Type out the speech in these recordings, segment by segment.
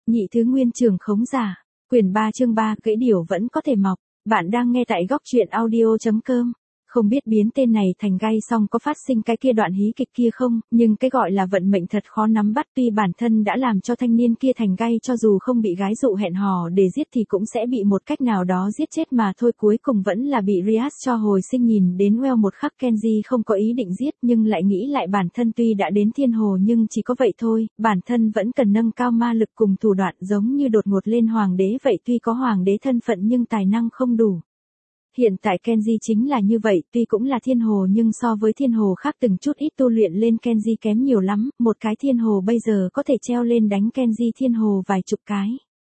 Nhị thứ nguyên trường khống giả. Quyển 3 chương 3 gãy điểu vẫn có thể mọc. Bạn đang nghe tại góc truyện audio.com. Không biết biến tên này thành gai xong có phát sinh cái kia đoạn hí kịch kia không, nhưng cái gọi là vận mệnh thật khó nắm bắt, tuy bản thân đã làm cho thanh niên kia thành gai, cho dù không bị gái dụ hẹn hò để giết thì cũng sẽ bị một cách nào đó giết chết mà thôi, cuối cùng vẫn là bị Rias cho hồi sinh. Nhìn đến Well một khắc Kenji không có ý định giết, nhưng lại nghĩ lại bản thân tuy đã đến thiên hồ nhưng chỉ có vậy thôi, bản thân vẫn cần nâng cao ma lực cùng thủ đoạn, giống như đột ngột lên hoàng đế vậy, tuy có hoàng đế thân phận nhưng tài năng không đủ. Hiện tại Kenji chính là như vậy, tuy cũng là thiên hồ nhưng so với thiên hồ khác từng chút ít tu luyện lên Kenji kém nhiều lắm, một cái thiên hồ bây giờ có thể treo lên đánh Kenji thiên hồ vài chục cái.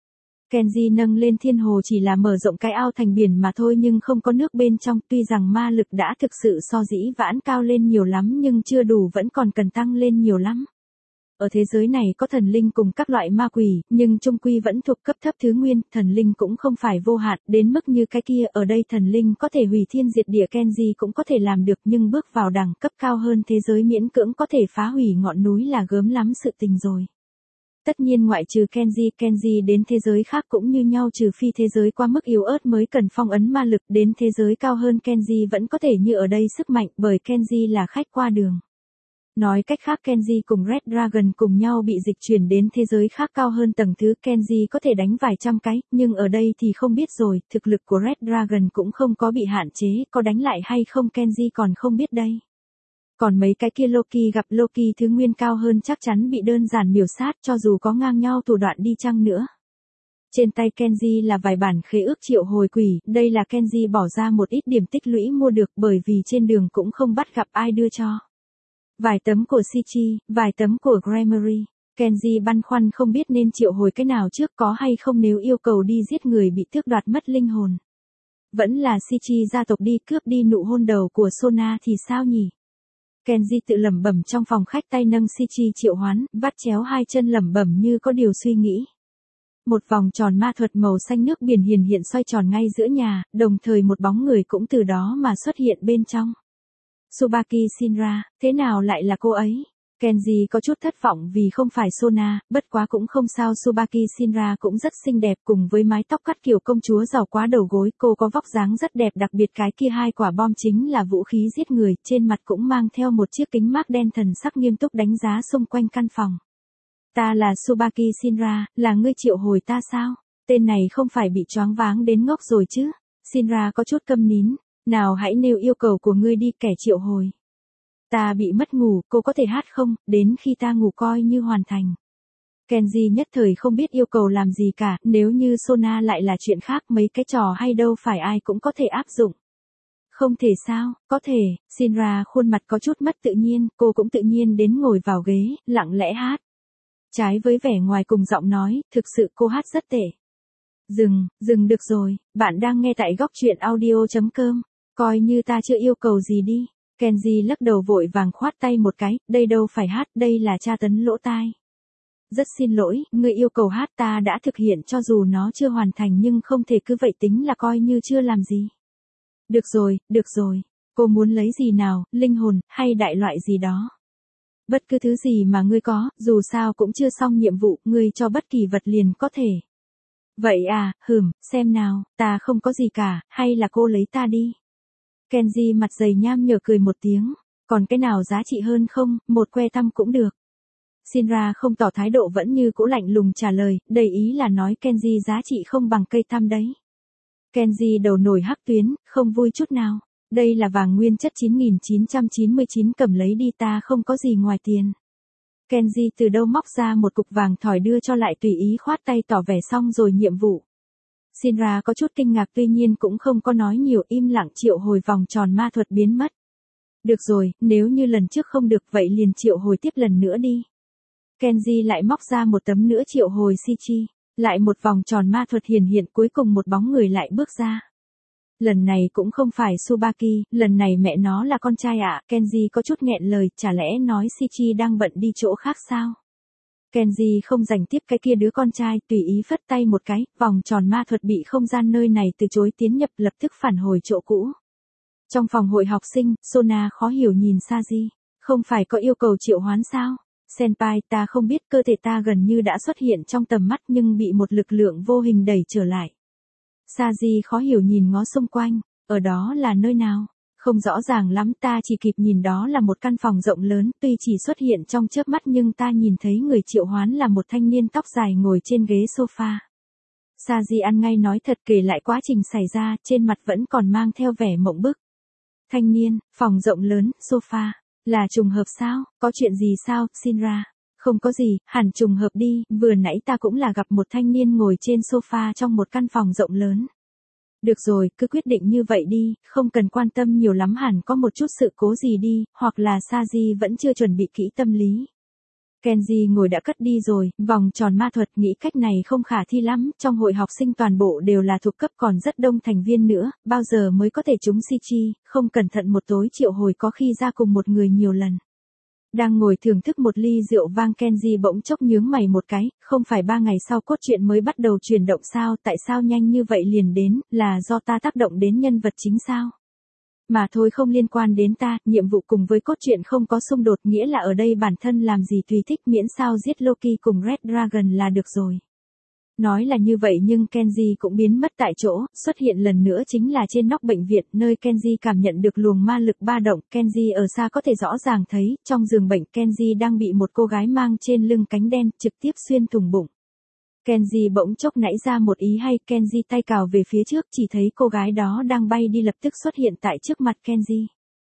Kenji nâng lên thiên hồ chỉ là mở rộng cái ao thành biển mà thôi nhưng không có nước bên trong, tuy rằng ma lực đã thực sự so dĩ vãng cao lên nhiều lắm nhưng chưa đủ, vẫn còn cần tăng lên nhiều lắm. Ở thế giới này có thần linh cùng các loại ma quỷ, nhưng chung quy vẫn thuộc cấp thấp thứ nguyên, thần linh cũng không phải vô hạn, đến mức như cái kia, ở đây thần linh có thể hủy thiên diệt địa, Kenji cũng có thể làm được, nhưng bước vào đẳng cấp cao hơn thế giới miễn cưỡng có thể phá hủy ngọn núi là gớm lắm sự tình rồi. Tất nhiên ngoại trừ Kenji đến thế giới khác cũng như nhau, trừ phi thế giới quá mức yếu ớt mới cần phong ấn ma lực, đến thế giới cao hơn Kenji vẫn có thể như ở đây sức mạnh, bởi Kenji là khách qua đường. Nói cách khác Kenji cùng Red Dragon cùng nhau bị dịch chuyển đến thế giới khác cao hơn tầng thứ, Kenji có thể đánh vài trăm cái, nhưng ở đây thì không biết rồi, thực lực của Red Dragon cũng không có bị hạn chế, có đánh lại hay không Kenji còn không biết đây. Còn mấy cái kia Loki gặp Loki thứ nguyên cao hơn chắc chắn bị đơn giản miểu sát, cho dù có ngang nhau thủ đoạn đi chăng nữa. Trên tay Kenji là vài bản khế ước triệu hồi quỷ, đây là Kenji bỏ ra một ít điểm tích lũy mua được, bởi vì trên đường cũng không bắt gặp ai đưa cho. Vài tấm của Shichi, vài tấm của Gremory. Kenji băn khoăn không biết nên triệu hồi cái nào trước, có hay không nếu yêu cầu đi giết người bị tước đoạt mất linh hồn. Vẫn là Shichi gia tộc đi cướp đi nụ hôn đầu của Sona thì sao nhỉ? Kenji tự lẩm bẩm trong phòng khách, tay nâng Shichi triệu hoán, vắt chéo hai chân lẩm bẩm như có điều suy nghĩ. Một vòng tròn ma thuật màu xanh nước biển hiển hiện xoay tròn ngay giữa nhà, đồng thời một bóng người cũng từ đó mà xuất hiện bên trong. Tsubaki Shinra, thế nào lại là cô ấy? Kenji có chút thất vọng vì không phải Sona, bất quá cũng không sao, Tsubaki Shinra cũng rất xinh đẹp, cùng với mái tóc cắt kiểu công chúa giàu quá đầu gối, cô có vóc dáng rất đẹp, đặc biệt cái kia hai quả bom chính là vũ khí giết người, trên mặt cũng mang theo một chiếc kính mác đen, thần sắc nghiêm túc đánh giá xung quanh căn phòng. Ta là Tsubaki Shinra, là ngươi triệu hồi ta sao? Tên này không phải bị choáng váng đến ngốc rồi chứ? Shinra có chút câm nín. Nào hãy nêu yêu cầu của ngươi đi, kẻ triệu hồi. Ta bị mất ngủ, cô có thể hát không, đến khi ta ngủ coi như hoàn thành. Kenji nhất thời không biết yêu cầu làm gì cả, nếu như Sona lại là chuyện khác, mấy cái trò hay đâu phải ai cũng có thể áp dụng. Không thể sao, có thể, Shinra khuôn mặt có chút mất tự nhiên, cô cũng tự nhiên đến ngồi vào ghế, lặng lẽ hát. Trái với vẻ ngoài cùng giọng nói, thực sự cô hát rất tệ. Dừng được rồi, bạn đang nghe tại góc truyện audio.com. Coi như ta chưa yêu cầu gì đi. Kenji lắc đầu vội vàng khoát tay một cái, đây đâu phải hát, đây là tra tấn lỗ tai. Rất xin lỗi, người yêu cầu hát ta đã thực hiện, cho dù nó chưa hoàn thành nhưng không thể cứ vậy tính là coi như chưa làm gì. Được rồi, cô muốn lấy gì nào, linh hồn, hay đại loại gì đó. Bất cứ thứ gì mà ngươi có, dù sao cũng chưa xong nhiệm vụ, ngươi cho bất kỳ vật liền có thể. Vậy à, xem nào, ta không có gì cả, hay là cô lấy ta đi. Kenji mặt dày nham nhở cười một tiếng, còn cái nào giá trị hơn không, một que tăm cũng được. Shinra không tỏ thái độ, vẫn như cũ lạnh lùng trả lời, đầy ý là nói Kenji giá trị không bằng cây tăm đấy. Kenji đầu nổi hắc tuyến, không vui chút nào, đây là vàng nguyên chất 9999, cầm lấy đi, ta không có gì ngoài tiền. Kenji từ đâu móc ra một cục vàng thỏi đưa cho, lại tùy ý khoát tay tỏ vẻ xong rồi nhiệm vụ. Shinra có chút kinh ngạc, tuy nhiên cũng không có nói nhiều, im lặng triệu hồi vòng tròn ma thuật biến mất. Được rồi, nếu như lần trước không được vậy liền triệu hồi tiếp lần nữa đi. Kenji lại móc ra một tấm nữa triệu hồi Shichi, lại một vòng tròn ma thuật hiện, cuối cùng một bóng người lại bước ra. Lần này cũng không phải Tsubaki, lần này mẹ nó là con trai ạ. Kenji có chút nghẹn lời, chả lẽ nói Shichi đang bận đi chỗ khác sao? Kenji không dành tiếp cái kia đứa con trai, tùy ý phất tay một cái, vòng tròn ma thuật bị không gian nơi này từ chối tiến nhập, lập tức phản hồi chỗ cũ. Trong phòng hội học sinh, Sona khó hiểu nhìn Saji, không phải có yêu cầu triệu hoán sao? Senpai, ta không biết, cơ thể ta gần như đã xuất hiện trong tầm mắt nhưng bị một lực lượng vô hình đẩy trở lại. Saji khó hiểu nhìn ngó xung quanh, ở đó là nơi nào? Không rõ ràng lắm, ta chỉ kịp nhìn đó là một căn phòng rộng lớn, tuy chỉ xuất hiện trong chớp mắt nhưng ta nhìn thấy người triệu hoán là một thanh niên tóc dài ngồi trên ghế sofa. Saji ăn ngay nói thật, kể lại quá trình xảy ra, trên mặt vẫn còn mang theo vẻ mộng bức. Thanh niên, phòng rộng lớn, sofa, là trùng hợp sao, có chuyện gì sao, Shinra? Không có gì, hẳn trùng hợp đi, vừa nãy ta cũng là gặp một thanh niên ngồi trên sofa trong một căn phòng rộng lớn. Được rồi, cứ quyết định như vậy đi, không cần quan tâm nhiều lắm, hẳn có một chút sự cố gì đi, hoặc là Saji vẫn chưa chuẩn bị kỹ tâm lý. Kenji ngồi đã cất đi rồi, vòng tròn ma thuật, nghĩ cách này không khả thi lắm, trong hội học sinh toàn bộ đều là thuộc cấp, còn rất đông thành viên nữa, bao giờ mới có thể trúng Shichi, không cẩn thận một tối triệu hồi có khi ra cùng một người nhiều lần. Đang ngồi thưởng thức một ly rượu vang, Kenji bỗng chốc nhướng mày một cái, không phải 3 ngày sau cốt truyện mới bắt đầu chuyển động sao, tại sao nhanh như vậy liền đến, là do ta tác động đến nhân vật chính sao? Mà thôi, không liên quan đến ta, nhiệm vụ cùng với cốt truyện không có xung đột, nghĩa là ở đây bản thân làm gì tùy thích, miễn sao giết Loki cùng Red Dragon là được rồi. Nói là như vậy nhưng Kenji cũng biến mất tại chỗ, xuất hiện lần nữa chính là trên nóc bệnh viện, nơi Kenji cảm nhận được luồng ma lực ba động. Kenji ở xa có thể rõ ràng thấy, trong giường bệnh Kenji đang bị một cô gái mang trên lưng cánh đen, trực tiếp xuyên thủng bụng. Kenji bỗng chốc nảy ra một ý hay, Kenji tay cào về phía trước, chỉ thấy cô gái đó đang bay đi lập tức xuất hiện tại trước mặt Kenji.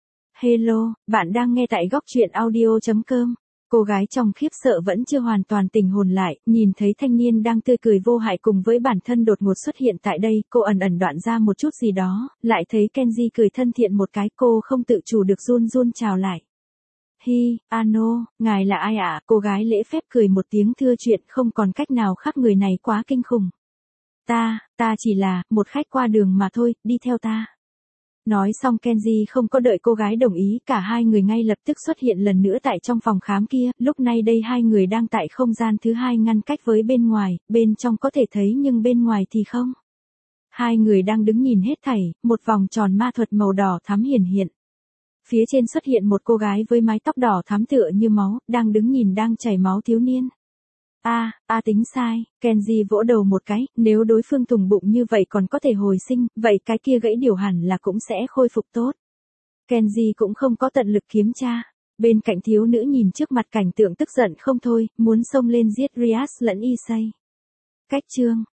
Hello, bạn đang nghe tại góc truyện audio.com. Cô gái trong khiếp sợ vẫn chưa hoàn toàn tỉnh hồn lại, nhìn thấy thanh niên đang tươi cười vô hại cùng với bản thân đột ngột xuất hiện tại đây, cô ẩn ẩn đoạn ra một chút gì đó, lại thấy Kenji cười thân thiện một cái, cô không tự chủ được run run chào lại. Hi, ano, ngài là ai ạ? Cô gái lễ phép cười một tiếng thưa chuyện, không còn cách nào khác, người này quá kinh khủng. Ta chỉ là một khách qua đường mà thôi, đi theo ta. Nói xong Kenji không có đợi cô gái đồng ý, cả hai người ngay lập tức xuất hiện lần nữa tại trong phòng khám kia, lúc này đây hai người đang tại không gian thứ hai ngăn cách với bên ngoài, bên trong có thể thấy nhưng bên ngoài thì không. Hai người đang đứng nhìn hết thảy, một vòng tròn ma thuật màu đỏ thắm hiển hiện. Phía trên xuất hiện một cô gái với mái tóc đỏ thắm tựa như máu, đang đứng nhìn đang chảy máu thiếu niên. Tính sai, Kenji vỗ đầu một cái, nếu đối phương thủng bụng như vậy còn có thể hồi sinh, vậy cái kia gãy điều hẳn là cũng sẽ khôi phục tốt. Kenji cũng không có tận lực kiểm tra. Bên cạnh thiếu nữ nhìn trước mặt cảnh tượng tức giận không thôi, muốn xông lên giết Rias lẫn Issei. Cách chương